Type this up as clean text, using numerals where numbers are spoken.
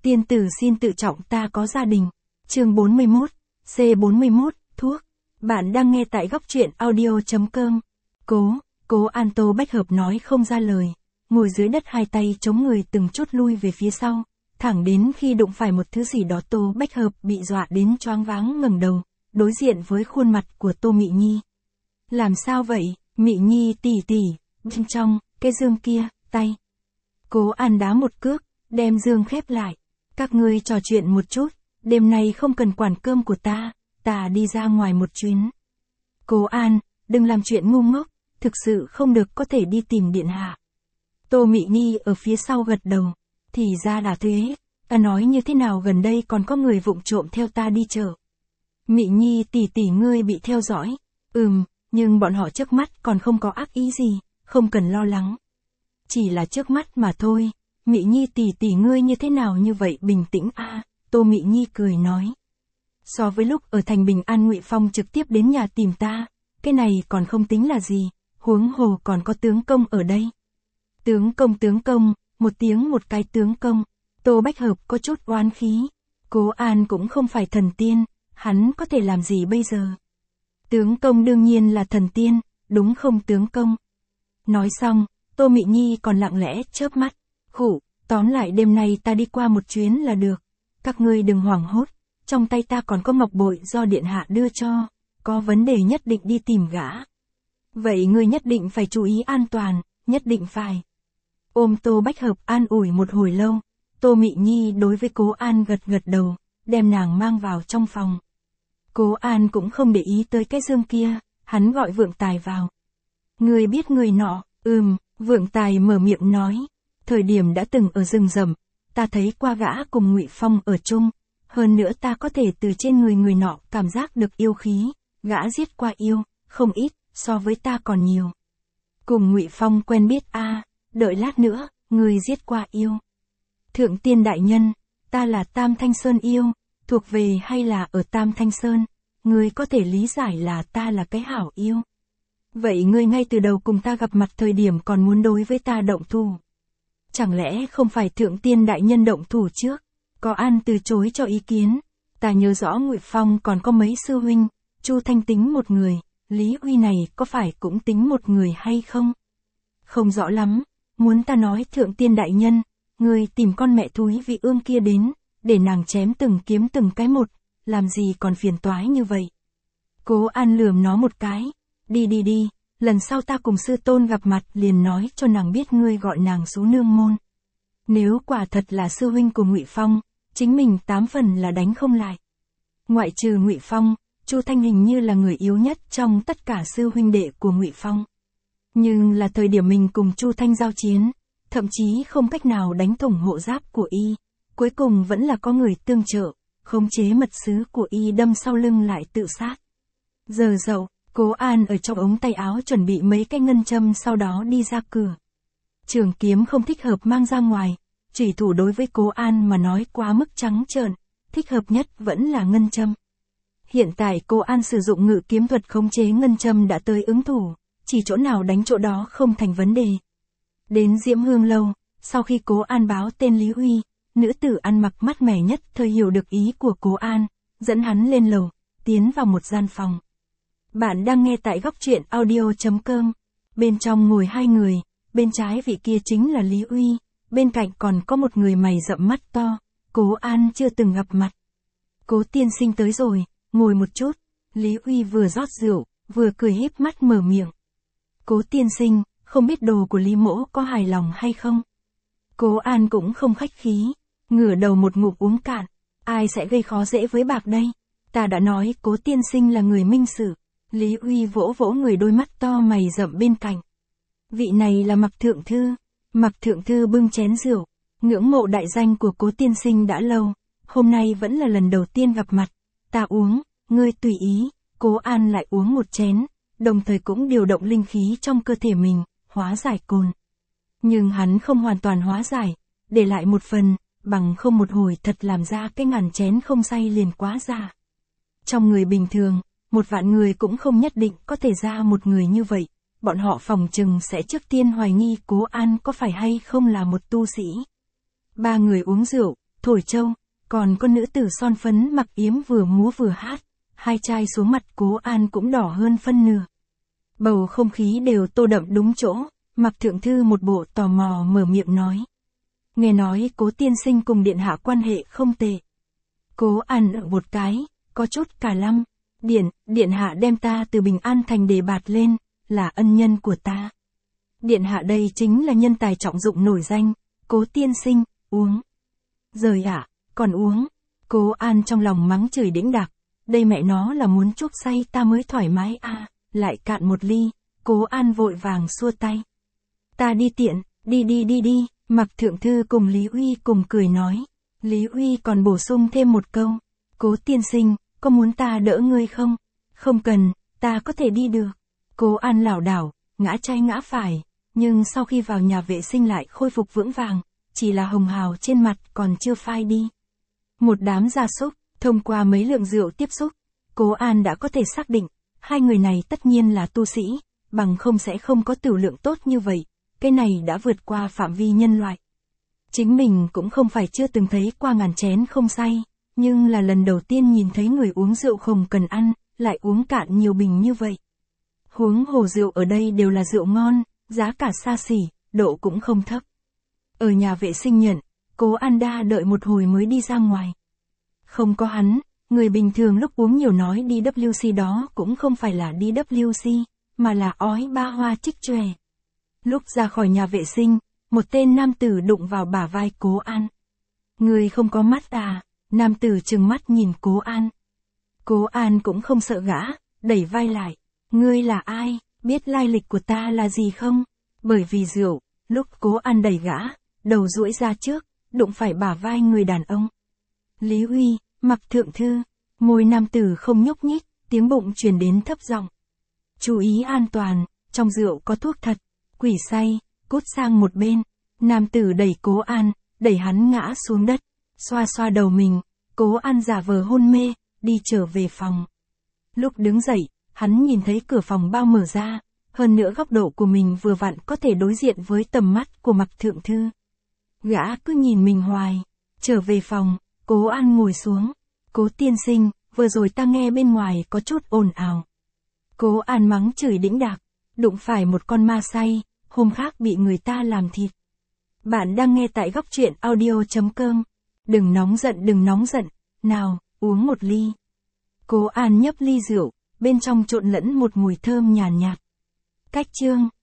Tiên tử xin tự trọng, ta có gia đình. Chương 41, C41, thuốc. Bạn đang nghe tại góc truyện audio.com. Cố An Tô Bách Hợp nói không ra lời, ngồi dưới đất hai tay chống người từng chút lui về phía sau, thẳng đến khi đụng phải một thứ gì đó Tô Bách Hợp bị dọa đến choáng váng ngẩng đầu, đối diện với khuôn mặt của Tô Mị Nhi. Làm sao vậy, Mị Nhi tỷ tỷ, bên trong, cái giường kia, tay. Cố An đá một cước, đem giường khép lại. Các ngươi trò chuyện một chút, đêm nay không cần quản cơm của ta đi ra ngoài một chuyến. Cố An, đừng làm chuyện ngu ngốc, thực sự không được có thể đi tìm điện hạ. Tô Mị Nhi ở phía sau gật đầu, thì ra là thế, ta nói như thế nào gần đây còn có người vụng trộm theo ta đi chợ. Mị Nhi tỷ tỷ ngươi bị theo dõi, nhưng bọn họ trước mắt còn không có ác ý gì, không cần lo lắng. Chỉ là trước mắt mà thôi. Mị Nhi tỷ tỷ ngươi như thế nào như vậy bình tĩnh a? Tô Mị Nhi cười nói. So với lúc ở thành Bình An Ngụy Phong trực tiếp đến nhà tìm ta, cái này còn không tính là gì, huống hồ còn có tướng công ở đây. Tướng công, một tiếng một cái tướng công. Tô Bách Hợp có chút oán khí. Cố An cũng không phải thần tiên, hắn có thể làm gì bây giờ? Tướng công đương nhiên là thần tiên, đúng không tướng công? Nói xong, Tô Mị Nhi còn lặng lẽ chớp mắt. Tóm lại đêm nay ta đi qua một chuyến là được. Các ngươi đừng hoảng hốt, trong tay ta còn có ngọc bội do điện hạ đưa cho, có vấn đề nhất định đi tìm gã. Vậy ngươi nhất định phải chú ý an toàn, nhất định phải. Ôm Tô Bách Hợp an ủi một hồi lâu, Tô Mị Nhi đối với Cố An gật đầu, đem nàng mang vào trong phòng. Cố An cũng không để ý tới cái giường kia, hắn gọi Vượng Tài vào. Ngươi biết người nọ? Vượng Tài mở miệng nói. Thời điểm đã từng ở rừng rậm, ta thấy qua gã cùng Ngụy Phong ở chung, hơn nữa ta có thể từ trên người nọ cảm giác được yêu khí, gã giết qua yêu, không ít, so với ta còn nhiều. Cùng Ngụy Phong quen biết đợi lát nữa, người giết qua yêu. Thượng tiên đại nhân, ta là Tam Thanh Sơn yêu, thuộc về hay là ở Tam Thanh Sơn, ngươi có thể lý giải là ta là cái hảo yêu. Vậy ngươi ngay từ đầu cùng ta gặp mặt thời điểm còn muốn đối với ta động thủ. Chẳng lẽ không phải thượng tiên đại nhân động thủ trước? Có An từ chối cho ý kiến. Ta nhớ rõ Ngụy Phong còn có mấy sư huynh, Chu Thanh tính một người, Lý Uy này có phải cũng tính một người hay không? Không rõ lắm, muốn ta nói thượng tiên đại nhân, người tìm con mẹ thúi vị ương kia đến, để nàng chém từng kiếm từng cái một, làm gì còn phiền toái như vậy? Cố An lườm nó một cái, đi, lần sau ta cùng sư tôn gặp mặt liền nói cho nàng biết ngươi gọi nàng xuống nương môn. Nếu quả thật là sư huynh của Ngụy Phong, chính mình 8 phần là đánh không lại. Ngoại trừ Ngụy Phong, Chu Thanh hình như là người yếu nhất trong tất cả sư huynh đệ của Ngụy Phong. Nhưng là thời điểm mình cùng Chu Thanh giao chiến, thậm chí không cách nào đánh thủng hộ giáp của y, cuối cùng vẫn là có người tương trợ, khống chế mật sứ của y đâm sau lưng lại tự sát. Giờ dậu, Cố An ở trong ống tay áo chuẩn bị mấy cái ngân châm sau đó đi ra cửa. Trường kiếm không thích hợp mang ra ngoài, chủy thủ đối với Cố An mà nói quá mức trắng trợn, thích hợp nhất vẫn là ngân châm. Hiện tại Cố An sử dụng ngự kiếm thuật khống chế ngân châm đã tới ứng thủ, chỉ chỗ nào đánh chỗ đó không thành vấn đề. Đến Diễm Hương Lâu, sau khi Cố An báo tên Lý Uy, nữ tử ăn mặc mát mẻ nhất thời hiểu được ý của Cố An, dẫn hắn lên lầu, tiến vào một gian phòng. Bạn đang nghe tại góc truyện audio.com. Bên trong ngồi hai người, bên trái vị kia chính là Lý Uy, bên cạnh còn có một người mày rậm mắt to, Cố An chưa từng gặp mặt. Cố tiên sinh tới rồi, ngồi một chút. Lý Uy vừa rót rượu, vừa cười híp mắt mở miệng. Cố tiên sinh, không biết đồ của Lý mỗ có hài lòng hay không? Cố An cũng không khách khí, ngửa đầu một ngụm uống cạn. Ai sẽ gây khó dễ với bạc đây? Ta đã nói Cố tiên sinh là người minh sự. Lý Uy vỗ người đôi mắt to mày rậm bên cạnh. Vị này là Mặc Thượng Thư. Mặc Thượng Thư bưng chén rượu, ngưỡng mộ đại danh của Cố tiên sinh đã lâu, hôm nay vẫn là lần đầu tiên gặp mặt. Ta uống, ngươi tùy ý. Cố An lại uống một chén, đồng thời cũng điều động linh khí trong cơ thể mình, hóa giải cồn. Nhưng hắn không hoàn toàn hóa giải, để lại một phần, bằng không một hồi thật làm ra cái ngàn chén không say liền quá già. Trong người bình thường, 1.000.000 người cũng không nhất định có thể ra một người như vậy, bọn họ phòng chừng sẽ trước tiên hoài nghi Cố An có phải hay không là một tu sĩ. 3 người uống rượu, thổi trâu, còn con nữ tử son phấn mặc yếm vừa múa vừa hát, hai chai xuống mặt Cố An cũng đỏ hơn phân nửa. Bầu không khí đều tô đậm đúng chỗ, Mạc Thượng Thư một bộ tò mò mở miệng nói. Nghe nói Cố tiên sinh cùng điện hạ quan hệ không tệ. Cố An ở một cái, có chút cả lăm. Điện hạ đem ta từ Bình An thành đề bạt lên, là ân nhân của ta. Điện hạ đây chính là nhân tài trọng dụng nổi danh, Cố tiên sinh, uống. Rời ạ, còn uống. Cố An trong lòng mắng chửi đĩnh đạc, đây mẹ nó là muốn chuốc say ta mới thoải mái à, lại cạn một ly, Cố An vội vàng xua tay. Ta đi tiện, đi. Mạc Thượng Thư cùng Lý Uy cùng cười nói. Lý Uy còn bổ sung thêm một câu. Cố tiên sinh, có muốn ta đỡ ngươi không? Không cần, ta có thể đi được. Cố An lảo đảo, ngã trái ngã phải, nhưng sau khi vào nhà vệ sinh lại khôi phục vững vàng, chỉ là hồng hào trên mặt còn chưa phai đi. Một đám gia súc, thông qua mấy lượng rượu tiếp xúc, Cố An đã có thể xác định, hai người này tất nhiên là tu sĩ, bằng không sẽ không có tửu lượng tốt như vậy, cái này đã vượt qua phạm vi nhân loại. Chính mình cũng không phải chưa từng thấy qua ngàn chén không say, nhưng là lần đầu tiên nhìn thấy người uống rượu không cần ăn, lại uống cạn nhiều bình như vậy. Huống hồ rượu ở đây đều là rượu ngon, giá cả xa xỉ, độ cũng không thấp. Ở nhà vệ sinh nhận, Cố An đợi một hồi mới đi ra ngoài. Không có hắn, người bình thường lúc uống nhiều nói DWC đó cũng không phải là DWC, mà là ói ba hoa trích chòe. Lúc ra khỏi nhà vệ sinh, một tên nam tử đụng vào bả vai Cố An. Người không có mắt à? Nam tử trừng mắt nhìn Cố An. Cố An cũng không sợ gã, đẩy vai lại. Ngươi là ai, biết lai lịch của ta là gì không? Bởi vì rượu, lúc Cố An đẩy gã, đầu duỗi ra trước, đụng phải bả vai người đàn ông. Lý Uy, Mạc Thượng Thư, môi nam tử không nhúc nhích, tiếng bụng truyền đến thấp giọng. Chú ý an toàn, trong rượu có thuốc thật, quỷ say, cút sang một bên. Nam tử đẩy Cố An, đẩy hắn ngã xuống đất, xoa xoa đầu mình, Cố An giả vờ hôn mê, đi trở về phòng. Lúc đứng dậy, hắn nhìn thấy cửa phòng bao mở ra, hơn nữa góc độ của mình vừa vặn có thể đối diện với tầm mắt của Mạc Thượng Thư. Gã cứ nhìn mình hoài, trở về phòng, Cố An ngồi xuống. Cố tiên sinh, vừa rồi ta nghe bên ngoài có chút ồn ào. Cố An mắng chửi đĩnh đạc, đụng phải một con ma say, hôm khác bị người ta làm thịt. Bạn đang nghe tại góc truyện audio.com. Đừng nóng giận, nào, uống một ly. Cố An nhấp ly rượu, bên trong trộn lẫn một mùi thơm nhàn nhạt. Cách chương